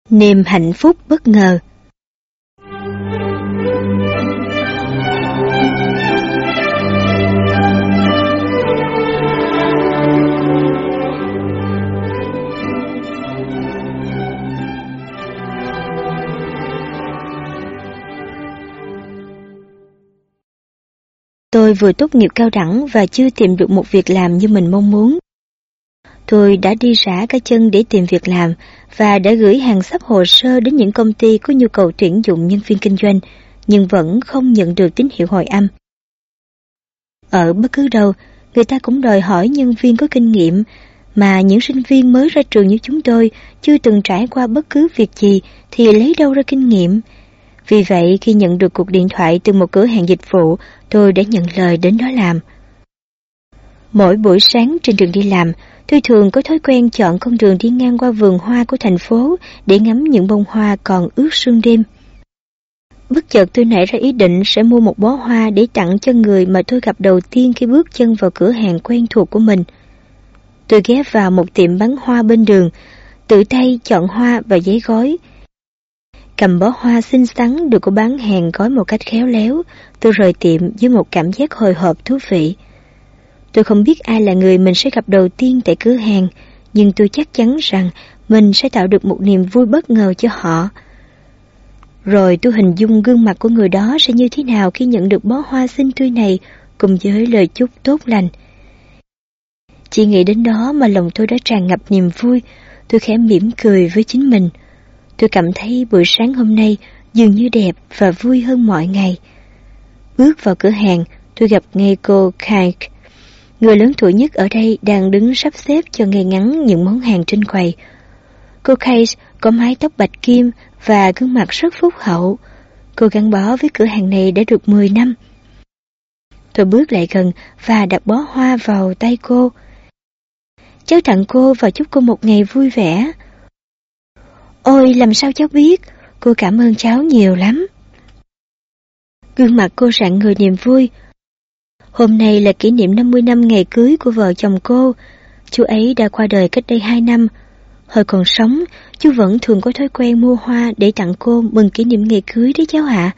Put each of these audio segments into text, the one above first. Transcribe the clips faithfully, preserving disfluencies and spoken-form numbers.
Niềm hạnh phúc bất ngờ. Tôi vừa tốt nghiệp cao đẳng và chưa tìm được một việc làm như mình mong muốn. Tôi đã đi rã cả chân để tìm việc làm và đã gửi hàng sắp hồ sơ đến những công ty có nhu cầu tuyển dụng nhân viên kinh doanh, nhưng vẫn không nhận được tín hiệu hồi âm. Ở bất cứ đâu, người ta cũng đòi hỏi nhân viên có kinh nghiệm, mà những sinh viên mới ra trường như chúng tôi chưa từng trải qua bất cứ việc gì thì lấy đâu ra kinh nghiệm. Vì vậy, khi nhận được cuộc điện thoại từ một cửa hàng dịch vụ, tôi đã nhận lời đến đó làm. Mỗi buổi sáng trên đường đi làm, tôi thường có thói quen chọn con đường đi ngang qua vườn hoa của thành phố để ngắm những bông hoa còn ướt sương đêm. Bất chợt tôi nảy ra ý định sẽ mua một bó hoa để tặng cho người mà tôi gặp đầu tiên khi bước chân vào cửa hàng quen thuộc của mình. Tôi ghé vào một tiệm bán hoa bên đường, tự tay chọn hoa và giấy gói. Cầm bó hoa xinh xắn được cô bán hàng gói một cách khéo léo, tôi rời tiệm với một cảm giác hồi hộp thú vị. Tôi không biết ai là người mình sẽ gặp đầu tiên tại cửa hàng, nhưng tôi chắc chắn rằng mình sẽ tạo được một niềm vui bất ngờ cho họ. Rồi tôi hình dung gương mặt của người đó sẽ như thế nào khi nhận được bó hoa xinh tươi này cùng với lời chúc tốt lành. Chỉ nghĩ đến đó mà lòng tôi đã tràn ngập niềm vui, tôi khẽ mỉm cười với chính mình. Tôi cảm thấy buổi sáng hôm nay dường như đẹp và vui hơn mọi ngày. Bước vào cửa hàng, tôi gặp ngay cô Kate. Người lớn tuổi nhất ở đây đang đứng sắp xếp cho ngay ngắn những món hàng trên quầy. Cô Kate có mái tóc bạch kim và gương mặt rất phúc hậu. Cô gắn bó với cửa hàng này đã được mười năm. Tôi bước lại gần và đặt bó hoa vào tay cô. Cháu tặng cô và chúc cô một ngày vui vẻ. Ôi, làm sao cháu biết? Cô cảm ơn cháu nhiều lắm. Gương mặt cô rạng ngời niềm vui. Hôm nay là kỷ niệm năm mươi năm ngày cưới của vợ chồng cô. Chú ấy đã qua đời cách đây hai năm. Hồi còn sống, chú vẫn thường có thói quen mua hoa để tặng cô mừng kỷ niệm ngày cưới đấy cháu ạ.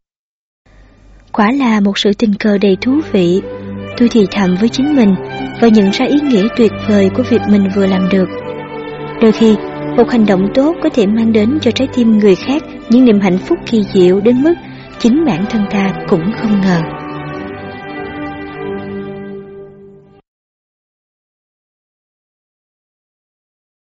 Quả là một sự tình cờ đầy thú vị. Tôi thì thầm với chính mình và nhận ra ý nghĩa tuyệt vời của việc mình vừa làm được. Đôi khi, một hành động tốt có thể mang đến cho trái tim người khác những niềm hạnh phúc kỳ diệu đến mức chính bản thân ta cũng không ngờ.